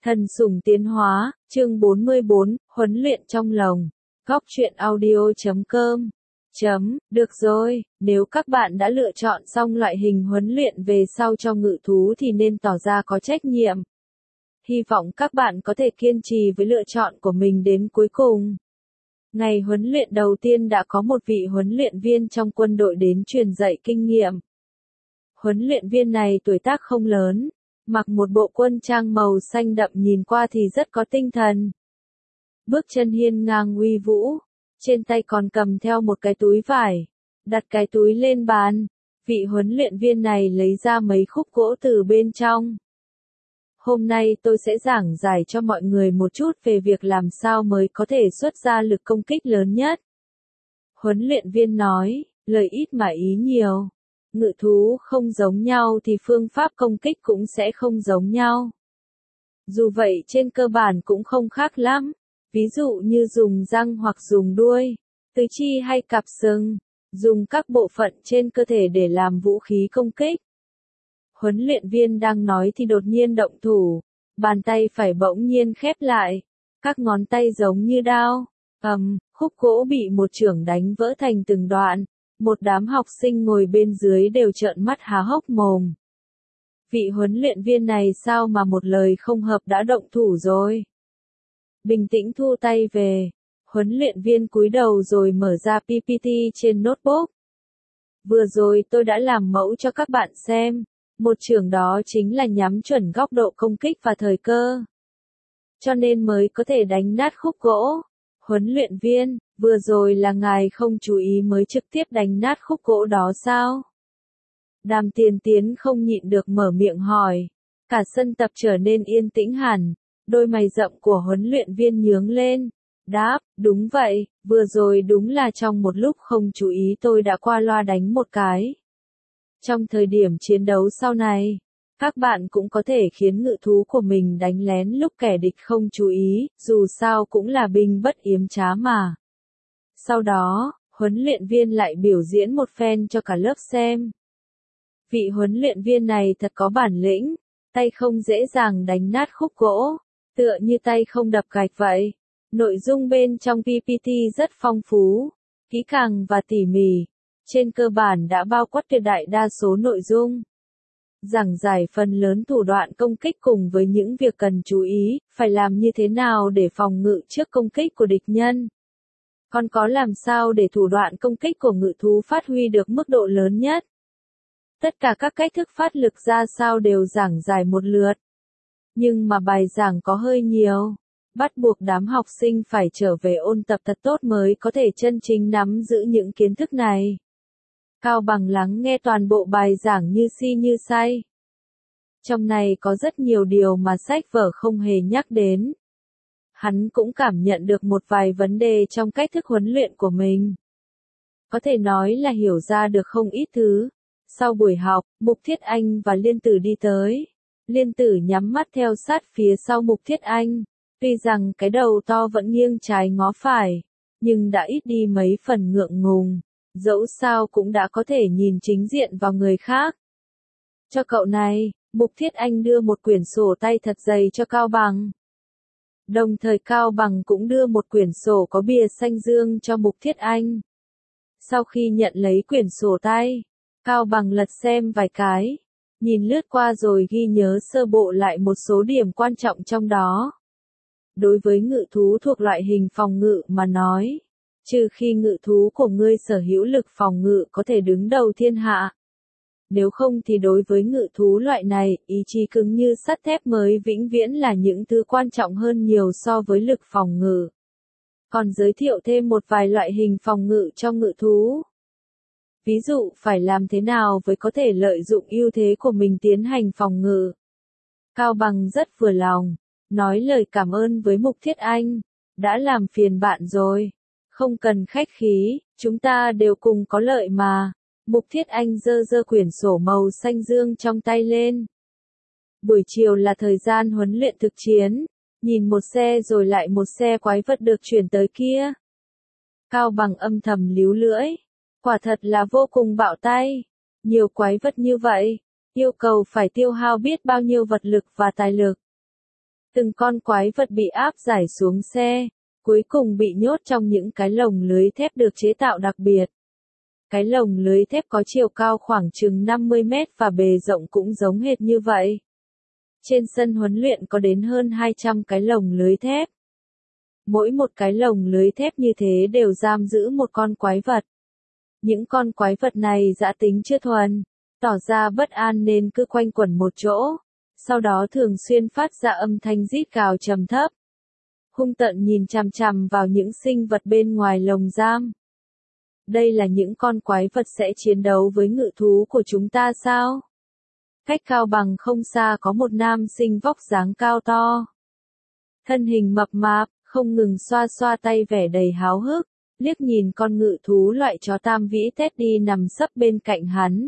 Thần sủng tiến hóa, chương 44, huấn luyện trong lồng. Góc truyện audio.com. Được rồi, nếu các bạn đã lựa chọn xong loại hình huấn luyện về sau cho ngự thú thì nên tỏ ra có trách nhiệm. Hy vọng các bạn có thể kiên trì với lựa chọn của mình đến cuối cùng. Ngày huấn luyện đầu tiên đã có một vị huấn luyện viên trong quân đội đến truyền dạy kinh nghiệm. Huấn luyện viên này tuổi tác không lớn, mặc một bộ quân trang màu xanh đậm nhìn qua thì rất có tinh thần. Bước chân hiên ngang uy vũ, trên tay còn cầm theo một cái túi vải, đặt cái túi lên bàn, vị huấn luyện viên này lấy ra mấy khúc gỗ từ bên trong. Hôm nay tôi sẽ giảng giải cho mọi người một chút về việc làm sao mới có thể xuất ra lực công kích lớn nhất. Huấn luyện viên nói, lời ít mà ý nhiều. Ngự thú không giống nhau thì phương pháp công kích cũng sẽ không giống nhau. Dù vậy trên cơ bản cũng không khác lắm, ví dụ như dùng răng hoặc dùng đuôi, tứ chi hay cặp sừng, dùng các bộ phận trên cơ thể để làm vũ khí công kích. Huấn luyện viên đang nói thì đột nhiên động thủ, bàn tay phải bỗng nhiên khép lại, các ngón tay giống như đao, khúc gỗ bị một chưởng đánh vỡ thành từng đoạn. Một đám học sinh ngồi bên dưới đều trợn mắt há hốc mồm. Vị huấn luyện viên này sao mà một lời không hợp đã động thủ rồi? Bình tĩnh thu tay về. Huấn luyện viên cúi đầu rồi mở ra PPT trên notebook. Vừa rồi tôi đã làm mẫu cho các bạn xem. Một chưởng đó chính là nhắm chuẩn góc độ công kích và thời cơ. Cho nên mới có thể đánh nát khúc gỗ. Huấn luyện viên, vừa rồi là ngài không chú ý mới trực tiếp đánh nát khúc gỗ đó sao? Đàm Tiền Tiến không nhịn được mở miệng hỏi. Cả sân tập trở nên yên tĩnh hẳn, đôi mày rậm của huấn luyện viên nhướng lên. Đáp, đúng vậy, vừa rồi đúng là trong một lúc không chú ý tôi đã qua loa đánh một cái. Trong thời điểm chiến đấu sau này, các bạn cũng có thể khiến ngự thú của mình đánh lén lúc kẻ địch không chú ý, dù sao cũng là binh bất yếm trá mà. Sau đó, huấn luyện viên lại biểu diễn một phen cho cả lớp xem. Vị huấn luyện viên này thật có bản lĩnh, tay không dễ dàng đánh nát khúc gỗ, tựa như tay không đập gạch vậy. Nội dung bên trong PPT rất phong phú, kỹ càng và tỉ mỉ, trên cơ bản đã bao quát tuyệt đại đa số nội dung. Giảng giải phần lớn thủ đoạn công kích cùng với những việc cần chú ý, phải làm như thế nào để phòng ngự trước công kích của địch nhân. Còn có làm sao để thủ đoạn công kích của ngự thú phát huy được mức độ lớn nhất. Tất cả các cách thức phát lực ra sao đều giảng giải một lượt. Nhưng mà bài giảng có hơi nhiều. Bắt buộc đám học sinh phải trở về ôn tập thật tốt mới có thể chân chính nắm giữ những kiến thức này. Cao Bằng lắng nghe toàn bộ bài giảng như si như say. Trong này có rất nhiều điều mà sách vở không hề nhắc đến. Hắn cũng cảm nhận được một vài vấn đề trong cách thức huấn luyện của mình. Có thể nói là hiểu ra được không ít thứ. Sau buổi học, Mục Thiết Anh và Liên Tử đi tới. Liên Tử nhắm mắt theo sát phía sau Mục Thiết Anh. Tuy rằng cái đầu to vẫn nghiêng trái ngó phải, nhưng đã ít đi mấy phần ngượng ngùng. Dẫu sao cũng đã có thể nhìn chính diện vào người khác. Cho cậu này, Mục Thiết Anh đưa một quyển sổ tay thật dày cho Cao Bằng. Đồng thời Cao Bằng cũng đưa một quyển sổ có bìa xanh dương cho Mục Thiết Anh. Sau khi nhận lấy quyển sổ tay, Cao Bằng lật xem vài cái, nhìn lướt qua rồi ghi nhớ sơ bộ lại một số điểm quan trọng trong đó. Đối với ngự thú thuộc loại hình phòng ngự mà nói, trừ khi ngự thú của ngươi sở hữu lực phòng ngự có thể đứng đầu thiên hạ. Nếu không thì đối với ngự thú loại này, ý chí cứng như sắt thép mới vĩnh viễn là những thứ quan trọng hơn nhiều so với lực phòng ngự. Còn giới thiệu thêm một vài loại hình phòng ngự trong ngự thú. Ví dụ phải làm thế nào với có thể lợi dụng ưu thế của mình tiến hành phòng ngự. Cao Bằng rất vừa lòng, nói lời cảm ơn với Mục Thiết Anh. Đã làm phiền bạn rồi. Không cần khách khí, chúng ta đều cùng có lợi mà. Mục Thiết Anh giơ giơ quyển sổ màu xanh dương trong tay lên. Buổi chiều là thời gian huấn luyện thực chiến. Nhìn một xe rồi lại một xe quái vật được chuyển tới kia. Cao Bằng âm thầm líu lưỡi. Quả thật là vô cùng bạo tay. Nhiều quái vật như vậy, yêu cầu phải tiêu hao biết bao nhiêu vật lực và tài lực. Từng con quái vật bị áp giải xuống xe, cuối cùng bị nhốt trong những cái lồng lưới thép được chế tạo đặc biệt. Cái lồng lưới thép có chiều cao khoảng chừng 50 mét và bề rộng cũng giống hệt như vậy. Trên sân huấn luyện có đến hơn 200 cái lồng lưới thép. Mỗi một cái lồng lưới thép như thế đều giam giữ một con quái vật. Những con quái vật này dã tính chưa thuần, tỏ ra bất an nên cứ quanh quẩn một chỗ, sau đó thường xuyên phát ra âm thanh rít gào trầm thấp. Hung tợn nhìn chằm chằm vào những sinh vật bên ngoài lồng giam. Đây là những con quái vật sẽ chiến đấu với ngự thú của chúng ta sao? Cách Cao Bằng không xa có một nam sinh vóc dáng cao to. Thân hình mập mạp, không ngừng xoa xoa tay vẻ đầy háo hức, liếc nhìn con ngự thú loại chó tam vĩ Teddy nằm sấp bên cạnh hắn.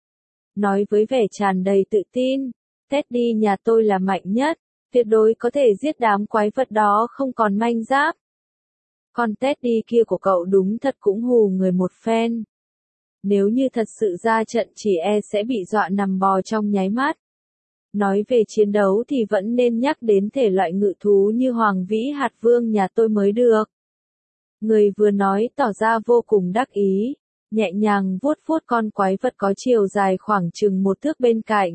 Nói với vẻ tràn đầy tự tin, Teddy nhà tôi là mạnh nhất, tuyệt đối có thể giết đám quái vật đó không còn manh giáp. Con Teddy kia của cậu đúng thật cũng hù người một phen. Nếu như thật sự ra trận chỉ sẽ bị dọa nằm bò trong nháy mắt. Nói về chiến đấu thì vẫn nên nhắc đến thể loại ngự thú như Hoàng Vĩ Hạt Vương nhà tôi mới được. Người vừa nói tỏ ra vô cùng đắc ý, nhẹ nhàng vuốt vuốt con quái vật có chiều dài khoảng chừng 1 thước bên cạnh.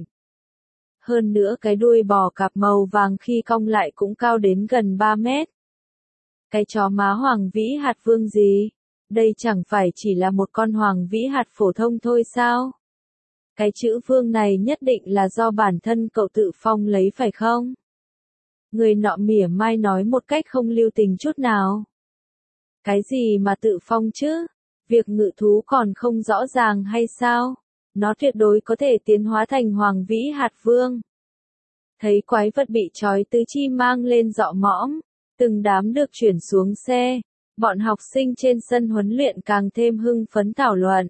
Hơn nữa cái đuôi bò cạp màu vàng khi cong lại cũng cao đến gần 3 mét. Cái chó má Hoàng Vĩ Hạt Vương gì? Đây chẳng phải chỉ là một con Hoàng Vĩ Hạt phổ thông thôi sao? Cái chữ Vương này nhất định là do bản thân cậu tự phong lấy phải không? Người nọ mỉa mai nói một cách không lưu tình chút nào. Cái gì mà tự phong chứ? Việc ngự thú còn không rõ ràng hay sao? Nó tuyệt đối có thể tiến hóa thành Hoàng Vĩ Hạt Vương. Thấy quái vật bị trói tứ chi mang lên dọ mõm, từng đám được chuyển xuống xe, bọn học sinh trên sân huấn luyện càng thêm hưng phấn thảo luận.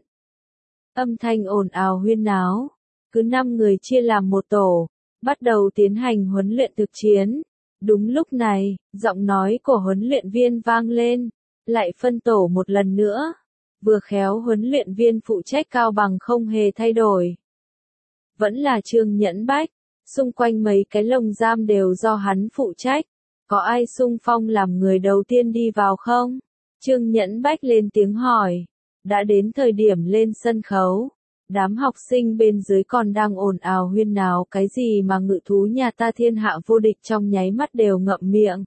Âm thanh ồn ào huyên náo, cứ 5 người chia làm một tổ, bắt đầu tiến hành huấn luyện thực chiến. Đúng lúc này, giọng nói của huấn luyện viên vang lên, lại phân tổ một lần nữa. Vừa khéo huấn luyện viên phụ trách Cao Bằng không hề thay đổi. Vẫn là Trương Nhẫn Bách, xung quanh mấy cái lồng giam đều do hắn phụ trách. Có ai xung phong làm người đầu tiên đi vào không? Trương Nhẫn Bách lên tiếng hỏi. Đã đến thời điểm lên sân khấu. Đám học sinh bên dưới còn đang ồn ào huyên náo cái gì mà ngự thú nhà ta thiên hạ vô địch trong nháy mắt đều ngậm miệng.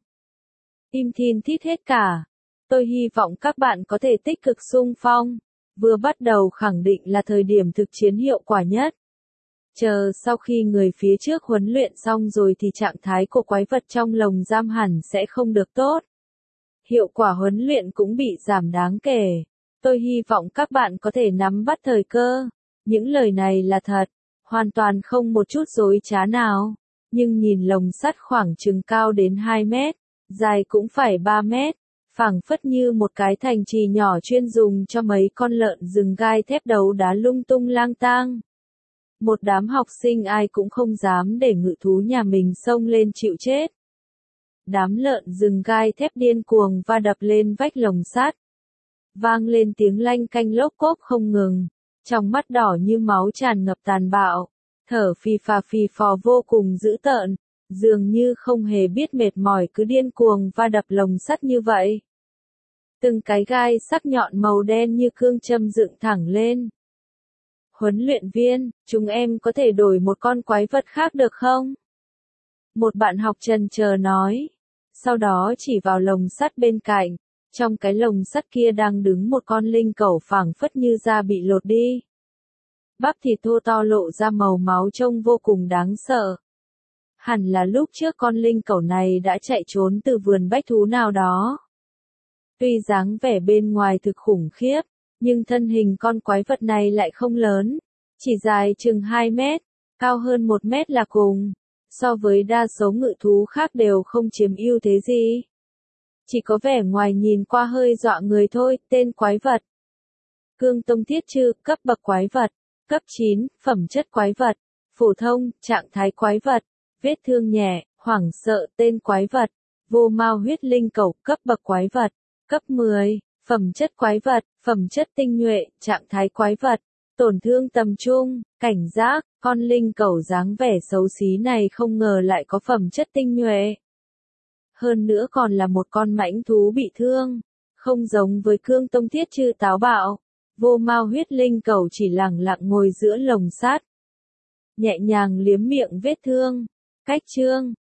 Im thin thít hết cả. Tôi hy vọng các bạn có thể tích cực xung phong. Vừa bắt đầu khẳng định là thời điểm thực chiến hiệu quả nhất. Chờ sau khi người phía trước huấn luyện xong rồi thì trạng thái của quái vật trong lồng giam hẳn sẽ không được tốt. Hiệu quả huấn luyện cũng bị giảm đáng kể. Tôi hy vọng các bạn có thể nắm bắt thời cơ. Những lời này là thật, hoàn toàn không một chút dối trá nào. Nhưng nhìn lồng sắt khoảng chừng cao đến 2 mét, dài cũng phải 3 mét, phảng phất như một cái thành trì nhỏ chuyên dùng cho mấy con lợn rừng gai thép đấu đá lung tung lang tang. Một đám học sinh ai cũng không dám để ngự thú nhà mình xông lên chịu chết. Đám lợn rừng gai thép điên cuồng va đập lên vách lồng sắt. Vang lên tiếng lanh canh lốp cốp không ngừng, trong mắt đỏ như máu tràn ngập tàn bạo, thở phì phò vô cùng dữ tợn, dường như không hề biết mệt mỏi cứ điên cuồng va đập lồng sắt như vậy. Từng cái gai sắc nhọn màu đen như cương châm dựng thẳng lên. Huấn luyện viên, chúng em có thể đổi một con quái vật khác được không? Một bạn học chần chờ nói. Sau đó chỉ vào lồng sắt bên cạnh. Trong cái lồng sắt kia đang đứng một con linh cẩu phảng phất như da bị lột đi. Bắp thịt thô to lộ ra màu máu trông vô cùng đáng sợ. Hẳn là lúc trước con linh cẩu này đã chạy trốn từ vườn bách thú nào đó. Tuy dáng vẻ bên ngoài thực khủng khiếp, nhưng thân hình con quái vật này lại không lớn, chỉ dài chừng 2 mét, cao hơn 1 mét là cùng. So với đa số ngự thú khác đều không chiếm ưu thế gì. Chỉ có vẻ ngoài nhìn qua hơi dọa người thôi. Tên quái vật: Cương Tông Thiết Trư, cấp bậc quái vật, cấp 9, phẩm chất quái vật, phổ thông, trạng thái quái vật, vết thương nhẹ, hoảng sợ. Tên quái vật: Vô Mao Huyết Linh Cẩu, cấp bậc quái vật, cấp 10, phẩm chất quái vật, phẩm chất tinh nhuệ, trạng thái quái vật, tổn thương tầm trung, cảnh giác. Con linh cẩu dáng vẻ xấu xí này không ngờ lại có phẩm chất tinh nhuệ. hơn nữa còn là một con mãnh thú bị thương. Không giống với Cương Tông Thiết Chư táo bạo, Vô Mao huyết linh cẩu chỉ lẳng lặng ngồi giữa lồng sắt, nhẹ nhàng liếm miệng vết thương. Cách chương